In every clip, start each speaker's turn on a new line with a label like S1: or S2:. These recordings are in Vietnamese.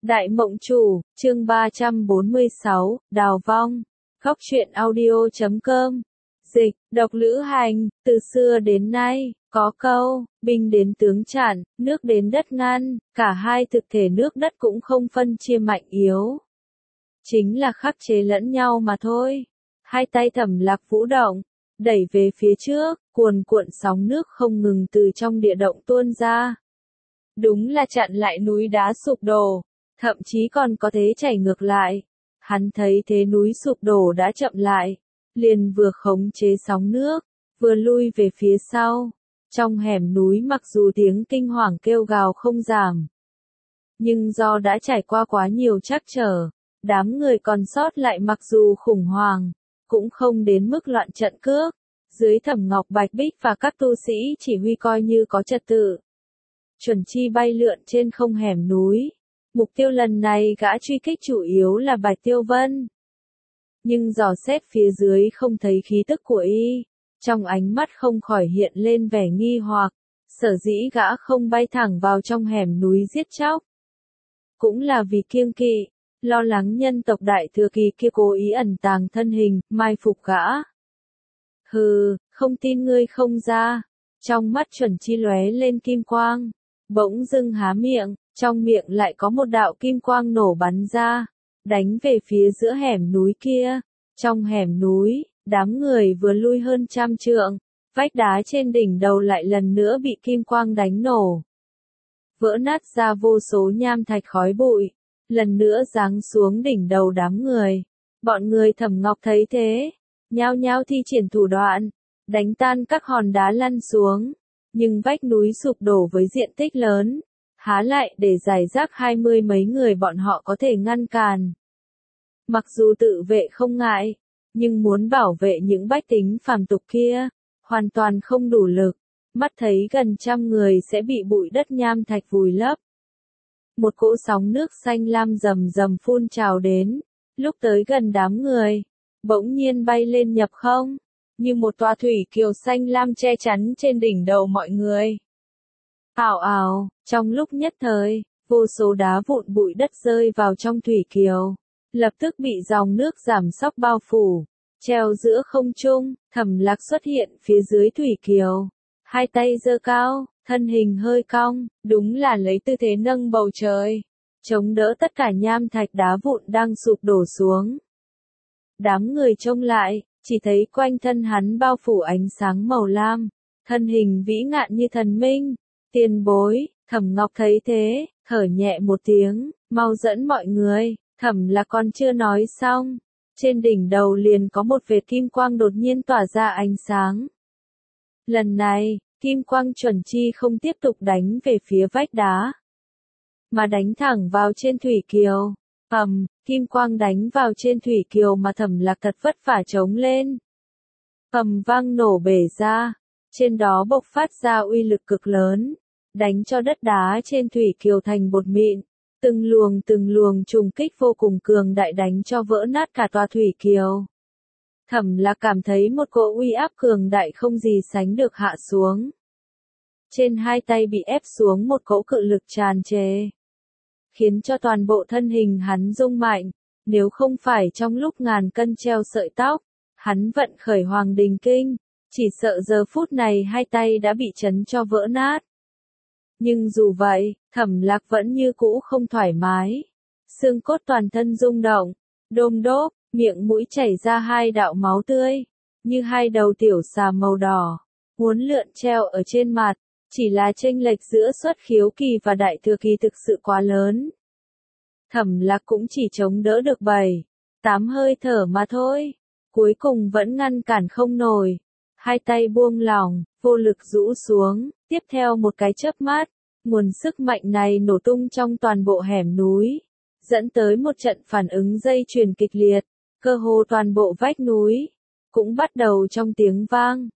S1: Đại Mộng Chủ, chương 346, Đào Vong. Góc truyện audio.com. Dịch, độc lữ hành, từ xưa đến nay, có câu, binh đến tướng chặn, nước đến đất ngăn, cả hai thực thể nước đất cũng không phân chia mạnh yếu. Chính là khắc chế lẫn nhau mà thôi. Hai tay Thẩm Lạc vũ động, đẩy về phía trước, cuồn cuộn sóng nước không ngừng từ trong địa động tuôn ra. Đúng là chặn lại núi đá sụp đổ. Thậm chí còn có thế chảy ngược lại. Hắn thấy thế núi sụp đổ đã chậm lại, liền vừa khống chế sóng nước, vừa lui về phía sau. Trong hẻm núi mặc dù tiếng kinh hoàng kêu gào không giảm, nhưng do đã trải qua quá nhiều trắc trở, đám người còn sót lại mặc dù khủng hoảng, cũng không đến mức loạn trận cước. Dưới Thẩm Ngọc Bạch Bích và các tu sĩ chỉ huy coi như có trật tự. Chuẩn chi bay lượn trên không hẻm núi. Mục tiêu lần này gã truy kích chủ yếu là Bạch Tiêu Vân. Nhưng dò xét phía dưới không thấy khí tức của y, trong ánh mắt không khỏi hiện lên vẻ nghi hoặc, sở dĩ gã không bay thẳng vào trong hẻm núi giết chóc. Cũng là vì kiêng kỵ, lo lắng nhân tộc đại thừa kỳ kia cố ý ẩn tàng thân hình, mai phục gã. Hừ, không tin ngươi không ra. Trong mắt Chuẩn Chi lóe lên kim quang, bỗng dưng há miệng. Trong miệng lại có một đạo kim quang nổ bắn ra, đánh về phía giữa hẻm núi kia. Trong hẻm núi, đám người vừa lui hơn 100 trượng, vách đá trên đỉnh đầu lại lần nữa bị kim quang đánh nổ. Vỡ nát ra vô số nham thạch khói bụi, lần nữa giáng xuống đỉnh đầu đám người. Bọn người Thẩm Ngọc thấy thế, nhao nhao thi triển thủ đoạn, đánh tan các hòn đá lăn xuống. Nhưng vách núi sụp đổ với diện tích lớn, há lại để giải rác 20 mấy người bọn họ có thể ngăn cản. Mặc dù tự vệ không ngại, nhưng muốn bảo vệ những bách tính phàm tục kia, hoàn toàn không đủ lực. Mắt thấy gần 100 người sẽ bị bụi đất nham thạch vùi lấp. Một cỗ sóng nước xanh lam rầm rầm phun trào đến, lúc tới gần đám người, bỗng nhiên bay lên nhập không, như một tòa thủy kiều xanh lam che chắn trên đỉnh đầu mọi người. Ào ào, trong lúc nhất thời, vô số đá vụn bụi đất rơi vào trong thủy kiều, lập tức bị dòng nước giảm sóc bao phủ, treo giữa không trung. Thẩm Lạc xuất hiện phía dưới thủy kiều, hai tay giơ cao, thân hình hơi cong, đúng là lấy tư thế nâng bầu trời, chống đỡ tất cả nham thạch đá vụn đang sụp đổ xuống. Đám người trông lại, chỉ thấy quanh thân hắn bao phủ ánh sáng màu lam, thân hình vĩ ngạn như thần minh. Tiền bối, Thẩm Ngọc thấy thế, thở nhẹ một tiếng, mau dẫn mọi người. Thẩm Lạc còn chưa nói xong, trên đỉnh đầu liền có một vệt kim quang đột nhiên tỏa ra ánh sáng. Lần này, kim quang chuẩn chi không tiếp tục đánh về phía vách đá, mà đánh thẳng vào trên thủy kiều. Kim quang đánh vào trên thủy kiều mà Thẩm Lạc thật vất vả chống lên. Vang nổ bể ra, trên đó bộc phát ra uy lực cực lớn, đánh cho đất đá trên thủy kiều thành bột mịn, từng luồng trùng kích vô cùng cường đại đánh cho vỡ nát cả tòa thủy kiều. Thẩm Lạc cảm thấy một cỗ uy áp cường đại không gì sánh được hạ xuống. Trên hai tay bị ép xuống một cỗ cự lực tràn trề, khiến cho toàn bộ thân hình hắn rung mạnh. Nếu không phải trong lúc ngàn cân treo sợi tóc, hắn vận khởi Hoàng Đình Kinh, chỉ sợ giờ phút này hai tay đã bị chấn cho vỡ nát. Nhưng dù vậy, Thẩm Lạc vẫn như cũ không thoải mái. Xương cốt toàn thân rung động, đôm đốp, miệng mũi chảy ra hai đạo máu tươi, như hai đầu tiểu xà màu đỏ, uốn lượn treo ở trên mặt. Chỉ là chênh lệch giữa xuất khiếu kỳ và đại thừa kỳ thực sự quá lớn. Thẩm Lạc cũng chỉ chống đỡ được 7-8 hơi thở mà thôi. Cuối cùng vẫn ngăn cản không nổi. Hai tay buông lỏng, vô lực rũ xuống. Tiếp theo một cái chớp mắt, nguồn sức mạnh này nổ tung trong toàn bộ hẻm núi, dẫn tới một trận phản ứng dây chuyền kịch liệt. Cơ hồ toàn bộ vách núi cũng bắt đầu trong tiếng vang,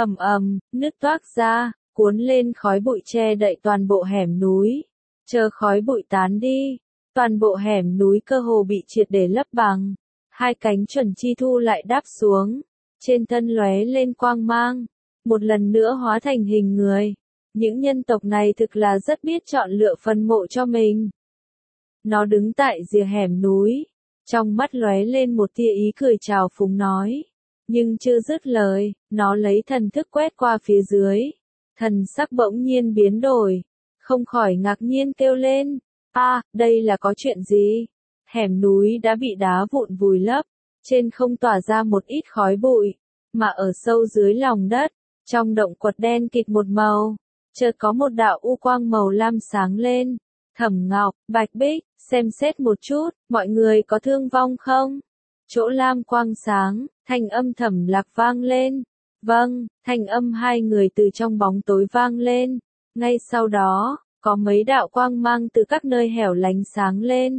S1: nứt toác ra, cuốn lên khói bụi che đậy toàn bộ hẻm núi. Chờ khói bụi tán đi, toàn bộ hẻm núi cơ hồ bị triệt để lấp bằng. Hai cánh Chuẩn Chi thu lại đáp xuống, trên thân lóe lên quang mang, một lần nữa hóa thành hình người. Những nhân tộc này thực là rất biết chọn lựa phần mộ cho mình. Nó đứng tại rìa hẻm núi, trong mắt lóe lên một tia ý cười trào phúng nói. Nhưng chưa dứt lời, nó lấy thần thức quét qua phía dưới. Thần sắc bỗng nhiên biến đổi, không khỏi ngạc nhiên kêu lên. Đây là có chuyện gì? Hẻm núi đã bị đá vụn vùi lấp, trên không tỏa ra một ít khói bụi, mà ở sâu dưới lòng đất, trong động quật đen kịt một màu, chợt có một đạo u quang màu lam sáng lên. Thẩm Ngọc, Bạch Bích, xem xét một chút, mọi người có thương vong không? Chỗ lam quang sáng, thanh âm Thẩm Lạc vang lên. Vâng, thanh âm hai người từ trong bóng tối vang lên. Ngay sau đó, có mấy đạo quang mang từ các nơi hẻo lánh sáng lên,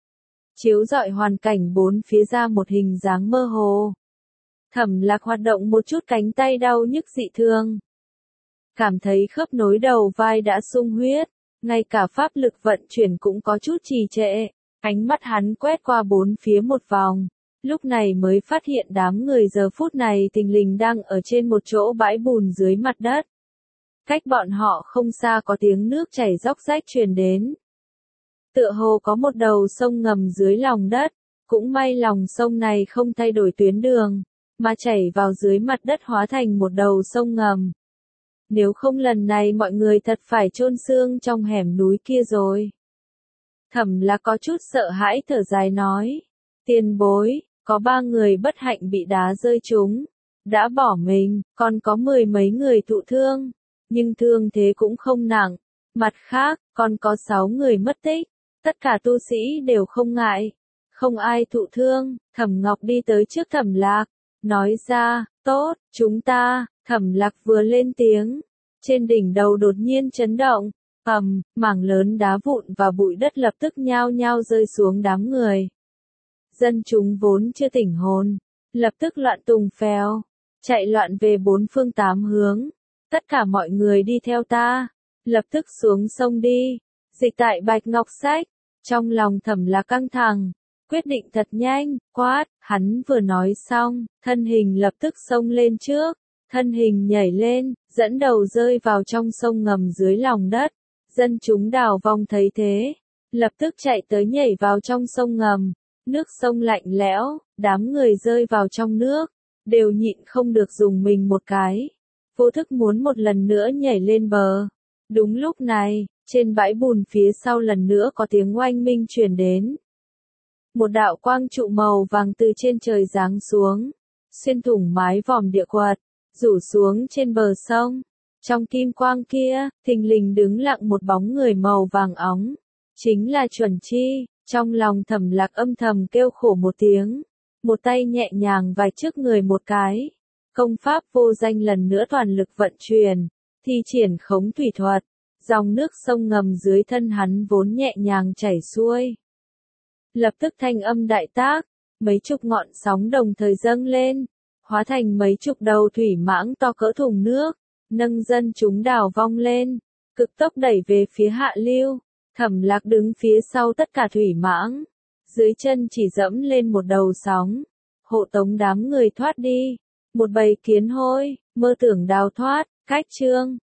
S1: chiếu rọi hoàn cảnh bốn phía ra một hình dáng mơ hồ. Thẩm Lạc hoạt động một chút cánh tay đau nhức dị thường. Cảm thấy khớp nối đầu vai đã sung huyết, ngay cả pháp lực vận chuyển cũng có chút trì trệ. Ánh mắt hắn quét qua bốn phía một vòng, lúc này mới phát hiện đám người giờ phút này thình lình đang ở trên một chỗ bãi bùn dưới mặt đất. Cách bọn họ không xa có tiếng nước chảy róc rách truyền đến. Tựa hồ có một đầu sông ngầm dưới lòng đất, cũng may lòng sông này không thay đổi tuyến đường, mà chảy vào dưới mặt đất hóa thành một đầu sông ngầm. Nếu không lần này mọi người thật phải chôn xương trong hẻm núi kia rồi. Thẩm Lạc có chút sợ hãi thở dài nói. Tiền bối, có 3 người bất hạnh bị đá rơi trúng, đã bỏ mình, còn có 10 mấy người thụ thương, nhưng thương thế cũng không nặng. Mặt khác, còn có 6 người mất tích, tất cả tu sĩ đều không ngại, không ai thụ thương. Thẩm Ngọc đi tới trước Thẩm Lạc, nói ra, tốt, chúng ta. Thẩm Lạc vừa lên tiếng, trên đỉnh đầu đột nhiên chấn động, mảng lớn đá vụn và bụi đất lập tức nhao nhao rơi xuống đám người. Dân chúng vốn chưa tỉnh hồn, lập tức loạn tùng phèo, chạy loạn về bốn phương tám hướng. Tất cả mọi người đi theo ta, lập tức xuống sông đi. Dịch tại Bạch Ngọc Sách, trong lòng Thẩm Lạc căng thẳng, quyết định thật nhanh, quát, hắn vừa nói xong, thân hình lập tức xông lên trước, thân hình nhảy lên, dẫn đầu rơi vào trong sông ngầm dưới lòng đất. Dân chúng Đào Vong thấy thế, lập tức chạy tới nhảy vào trong sông ngầm, nước sông lạnh lẽo, đám người rơi vào trong nước, đều nhịn không được dùng mình một cái, vô thức muốn một lần nữa nhảy lên bờ. Đúng lúc này, trên bãi bùn phía sau lần nữa có tiếng oanh minh truyền đến. Một đạo quang trụ màu vàng từ trên trời giáng xuống, xuyên thủng mái vòm địa quật, rủ xuống trên bờ sông. Trong kim quang kia, thình lình đứng lặng một bóng người màu vàng óng, chính là Chuẩn Chi. Trong lòng Thẩm Lạc âm thầm kêu khổ một tiếng, một tay nhẹ nhàng vạch trước người một cái, công pháp vô danh lần nữa toàn lực vận chuyển, thi triển khống thủy thuật, dòng nước sông ngầm dưới thân hắn vốn nhẹ nhàng chảy xuôi. Lập tức thanh âm đại tác, mấy chục ngọn sóng đồng thời dâng lên, hóa thành mấy chục đầu thủy mãng to cỡ thùng nước, nâng dân chúng Đào Vong lên, cực tốc đẩy về phía hạ lưu. Thẩm Lạc đứng phía sau tất cả thủy mãng, dưới chân chỉ dẫm lên một đầu sóng, hộ tống đám người thoát đi. Một bầy kiến hôi, mơ tưởng đào thoát, cách chương.